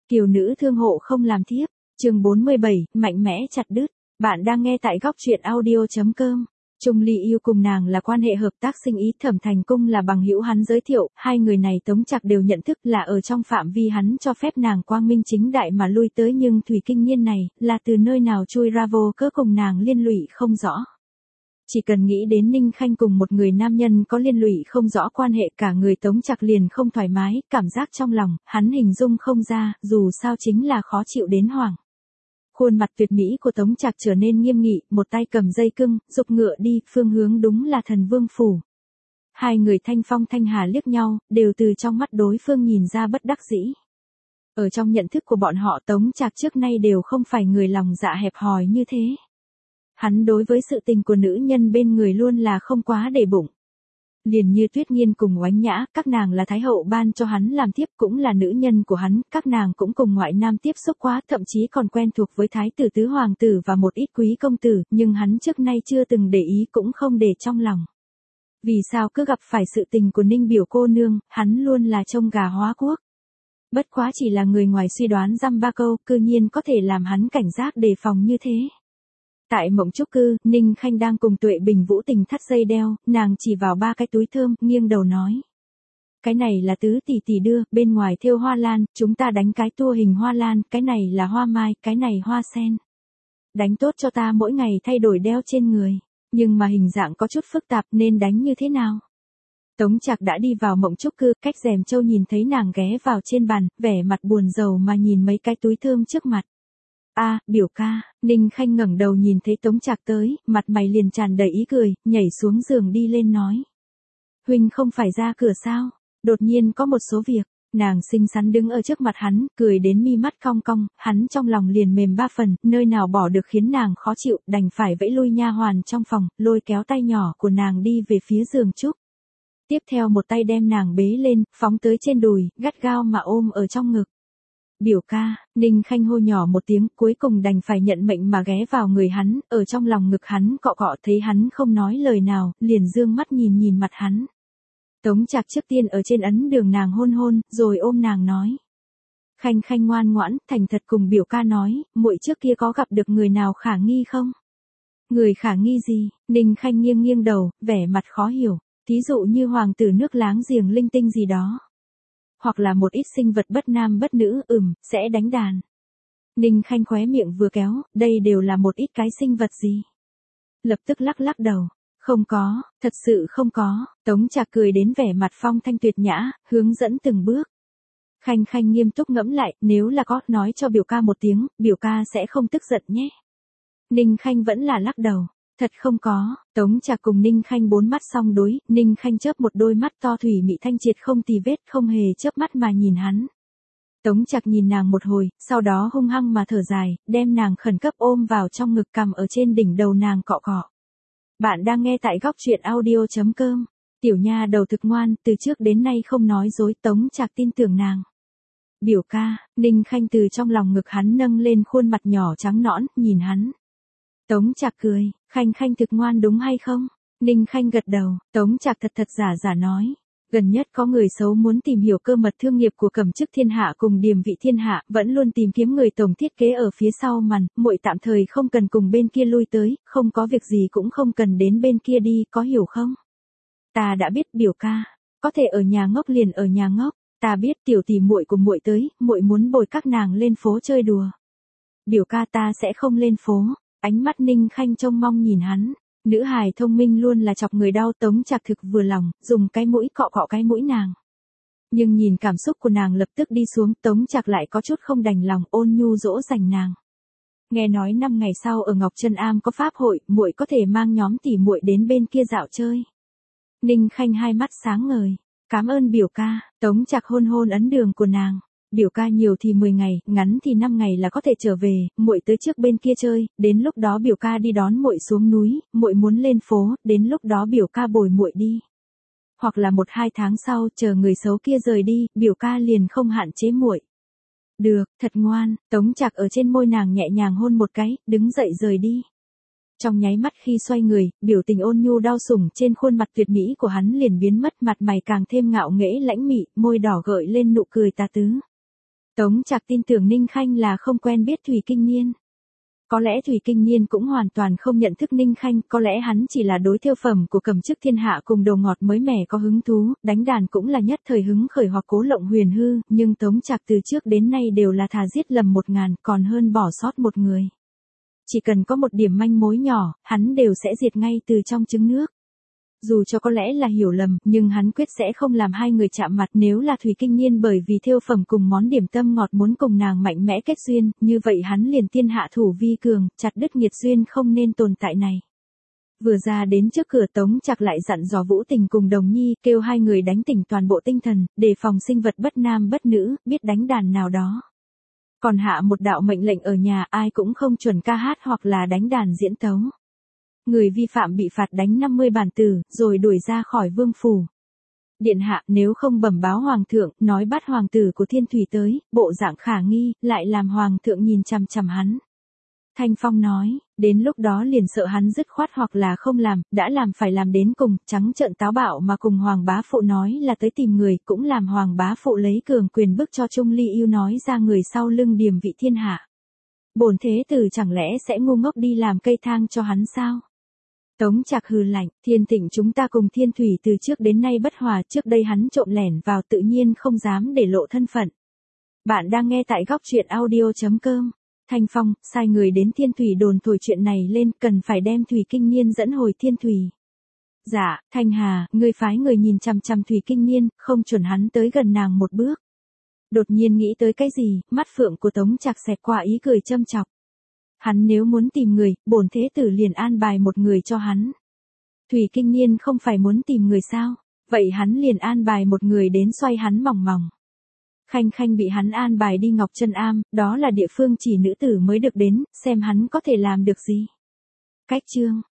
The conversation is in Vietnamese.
Kiều nữ thương hộ không làm thiếp. Chương 47, mạnh mẽ chặt đứt. Bạn đang nghe tại góc truyện audio.com. Trung Ly yêu cùng nàng là quan hệ hợp tác sinh ý, Thẩm Thành Cung là bằng hữu hắn giới thiệu, hai người này Tống Trạc đều nhận thức là ở trong phạm vi hắn cho phép nàng quang minh chính đại mà lui tới, nhưng Thủy Kinh Niên này là từ nơi nào chui ra vô cớ cùng nàng liên lụy không rõ. Chỉ cần nghĩ đến Ninh Khanh cùng một người nam nhân có liên lụy không rõ quan hệ, cả người Tống Trạc liền không thoải mái, cảm giác trong lòng, hắn hình dung không ra, dù sao chính là khó chịu đến hoảng. Khuôn mặt tuyệt mỹ của Tống Trạc trở nên nghiêm nghị, một tay cầm dây cưng, giục ngựa đi, phương hướng đúng là Thần Vương phủ. Hai người thanh phong thanh hà liếc nhau, đều từ trong mắt đối phương nhìn ra bất đắc dĩ. Ở trong nhận thức của bọn họ, Tống Trạc trước nay đều không phải người lòng dạ hẹp hòi như thế. Hắn đối với sự tình của nữ nhân bên người luôn là không quá để bụng. Liền như Tuyết Nghiên cùng Oánh Nhã, các nàng là Thái hậu ban cho hắn làm thiếp, cũng là nữ nhân của hắn, các nàng cũng cùng ngoại nam tiếp xúc quá, thậm chí còn quen thuộc với Thái tử tứ hoàng tử và một ít quý công tử, nhưng hắn trước nay chưa từng để ý, cũng không để trong lòng. Vì sao cứ gặp phải sự tình của Ninh biểu cô nương, hắn luôn là trông gà hóa quốc. Bất quá chỉ là người ngoài suy đoán dăm ba câu, cư nhiên có thể làm hắn cảnh giác đề phòng như thế. Tại Mộng Trúc Cư, Ninh Khanh đang cùng Tuệ Bình Vũ tình thắt dây đeo, nàng chỉ vào ba cái túi thơm, nghiêng đầu nói. Cái này là tứ tỷ tỷ đưa, bên ngoài thêu hoa lan, chúng ta đánh cái tua hình hoa lan, cái này là hoa mai, cái này hoa sen. Đánh tốt cho ta mỗi ngày thay đổi đeo trên người, nhưng mà hình dạng có chút phức tạp nên đánh như thế nào? Tống Trạc đã đi vào Mộng Trúc Cư, cách rèm châu nhìn thấy nàng ghé vào trên bàn, vẻ mặt buồn rầu mà nhìn mấy cái túi thơm trước mặt. Biểu ca. Ninh Khanh ngẩng đầu nhìn thấy Tống Trạc tới, mặt mày liền tràn đầy ý cười, nhảy xuống giường đi lên nói. Huynh không phải ra cửa sao? Đột nhiên có một số việc. Nàng xinh xắn đứng ở trước mặt hắn, cười đến mi mắt cong cong, hắn trong lòng liền mềm ba phần, nơi nào bỏ được khiến nàng khó chịu, đành phải vẫy lui nha hoàn trong phòng, lôi kéo tay nhỏ của nàng đi về phía giường trúc. Tiếp theo một tay đem nàng bế lên, phóng tới trên đùi, gắt gao mà ôm ở trong ngực. Biểu ca. Ninh Khanh hô nhỏ một tiếng, cuối cùng đành phải nhận mệnh mà ghé vào người hắn, ở trong lòng ngực hắn cọ cọ, thấy hắn không nói lời nào, liền dương mắt nhìn mặt hắn. Tống Trạc trước tiên ở trên ấn đường nàng hôn hôn, rồi ôm nàng nói. Khanh Khanh ngoan ngoãn, thành thật cùng biểu ca nói, muội trước kia có gặp được người nào khả nghi không? Người khả nghi gì? Ninh Khanh nghiêng đầu, vẻ mặt khó hiểu, thí dụ như hoàng tử nước láng giềng linh tinh gì đó. Hoặc là một ít sinh vật bất nam bất nữ, sẽ đánh đàn. Ninh Khanh khóe miệng vừa kéo, đây đều là một ít cái sinh vật gì? Lập tức lắc đầu. Không có, thật sự không có. Tống Trạc cười đến vẻ mặt phong thanh tuyệt nhã, hướng dẫn từng bước. Khanh Khanh nghiêm túc ngẫm lại, nếu là có, nói cho biểu ca một tiếng, biểu ca sẽ không tức giận nhé. Ninh Khanh vẫn là lắc đầu. Thật không có. Tống Trạc cùng Ninh Khanh bốn mắt song đối, Ninh Khanh chớp một đôi mắt to thủy mị thanh triệt không tì vết, không hề chớp mắt mà nhìn hắn. Tống Trạc nhìn nàng một hồi, sau đó hung hăng mà thở dài, đem nàng khẩn cấp ôm vào trong ngực, cằm ở trên đỉnh đầu nàng cọ cọ. Bạn đang nghe tại góc truyện audio.com. Tiểu nha đầu thực ngoan, từ trước đến nay không nói dối, Tống Trạc tin tưởng nàng. Biểu ca. Ninh Khanh từ trong lòng ngực hắn nâng lên khuôn mặt nhỏ trắng nõn, nhìn hắn. Tống Trạc cười, Khanh Khanh thực ngoan đúng hay không? Ninh Khanh gật đầu, Tống Trạc thật giả nói. Gần nhất có người xấu muốn tìm hiểu cơ mật thương nghiệp của Cẩm Chức Thiên Hạ cùng Điềm Vị Thiên Hạ, vẫn luôn tìm kiếm người tổng thiết kế ở phía sau màn, muội tạm thời không cần cùng bên kia lui tới, không có việc gì cũng không cần đến bên kia đi, có hiểu không? Ta đã biết biểu ca, có thể ở nhà ngốc liền ở nhà ngốc, ta biết tiểu tỷ muội của muội tới, muội muốn bồi các nàng lên phố chơi đùa. Biểu ca ta sẽ không lên phố. Ánh mắt Ninh Khanh trông mong nhìn hắn, nữ hài thông minh luôn là chọc người đau. Tống Trạc thực vừa lòng, dùng cái mũi cọ cọ cái mũi nàng. Nhưng nhìn cảm xúc của nàng lập tức đi xuống, Tống Trạc lại có chút không đành lòng, ôn nhu dỗ dành nàng. Nghe nói 5 ngày sau ở Ngọc Trân Am có pháp hội, muội có thể mang nhóm tỷ muội đến bên kia dạo chơi. Ninh Khanh hai mắt sáng ngời, cảm ơn biểu ca. Tống Trạc hôn hôn ấn đường của nàng. Biểu ca nhiều thì 10 ngày, ngắn thì 5 ngày là có thể trở về, muội tới trước bên kia chơi, đến lúc đó biểu ca đi đón muội xuống núi, muội muốn lên phố, đến lúc đó biểu ca bồi muội đi. Hoặc là 1-2 tháng sau, chờ người xấu kia rời đi, biểu ca liền không hạn chế muội. Được, thật ngoan. Tống Trạc ở trên môi nàng nhẹ nhàng hôn một cái, đứng dậy rời đi. Trong nháy mắt khi xoay người, biểu tình ôn nhu đau sủng trên khuôn mặt tuyệt mỹ của hắn liền biến mất, mặt mày càng thêm ngạo nghễ lãnh mị, môi đỏ gợi lên nụ cười tà tứ. Tống Trạc tin tưởng Ninh Khanh là không quen biết Thủy Kinh Niên. Có lẽ Thủy Kinh Niên cũng hoàn toàn không nhận thức Ninh Khanh, có lẽ hắn chỉ là đối thêu phẩm của Cẩm Chức Thiên Hạ cùng đồ ngọt mới mẻ có hứng thú, đánh đàn cũng là nhất thời hứng khởi hoặc cố lộng huyền hư, nhưng Tống Trạc từ trước đến nay đều là thà giết lầm 1000, còn hơn bỏ sót một người. Chỉ cần có một điểm manh mối nhỏ, hắn đều sẽ diệt ngay từ trong trứng nước. Dù cho có lẽ là hiểu lầm, nhưng hắn quyết sẽ không làm hai người chạm mặt. Nếu là Thủy Kinh Niên bởi vì thêu phẩm cùng món điểm tâm ngọt muốn cùng nàng mạnh mẽ kết duyên, như vậy hắn liền tiên hạ thủ vi cường, chặt đứt nghiệt duyên không nên tồn tại này. Vừa ra đến trước cửa, Tống Trạc lại dặn dò Vũ Tình cùng Đồng Nhi, kêu hai người đánh tỉnh toàn bộ tinh thần, đề phòng sinh vật bất nam bất nữ, biết đánh đàn nào đó. Còn hạ một đạo mệnh lệnh ở nhà, ai cũng không chuẩn ca hát hoặc là đánh đàn diễn tấu. Người vi phạm bị phạt đánh 50 bản tử, rồi đuổi ra khỏi vương phủ. Điện hạ, nếu không bẩm báo hoàng thượng, nói bắt hoàng tử của Thiên Thủy tới, bộ dạng khả nghi, lại làm hoàng thượng nhìn chằm chằm hắn. Thanh Phong nói, đến lúc đó liền sợ hắn dứt khoát hoặc là không làm, đã làm phải làm đến cùng, trắng trợn táo bạo mà cùng hoàng bá phụ nói là tới tìm người, cũng làm hoàng bá phụ lấy cường quyền bức cho Trung Ly Yêu nói ra người sau lưng điềm vị thiên hạ. Bổn thế tử chẳng lẽ sẽ ngu ngốc đi làm cây thang cho hắn sao? Tống Trạc hừ lạnh, Thiên Thịnh chúng ta cùng Thiên Thủy từ trước đến nay bất hòa, trước đây hắn trộm lẻn vào tự nhiên không dám để lộ thân phận. Bạn đang nghe tại góc truyện audio.com. Thanh Phong, sai người đến Thiên Thủy đồn thổi chuyện này lên, cần phải đem Thủy Kinh Niên dẫn hồi Thiên Thủy. Dạ, Thanh Hà, ngươi phái người nhìn chằm chằm Thủy Kinh Niên, không chuẩn hắn tới gần nàng một bước. Đột nhiên nghĩ tới cái gì, mắt phượng của Tống Trạc xẹt qua ý cười châm chọc. Hắn nếu muốn tìm người, bổn thế tử liền an bài một người cho hắn. Thủy Kinh Niên không phải muốn tìm người sao, vậy hắn liền an bài một người đến xoay hắn mỏng mỏng. Khanh Khanh bị hắn an bài đi Ngọc Chân Am, đó là địa phương chỉ nữ tử mới được đến, xem hắn có thể làm được gì. Cách chương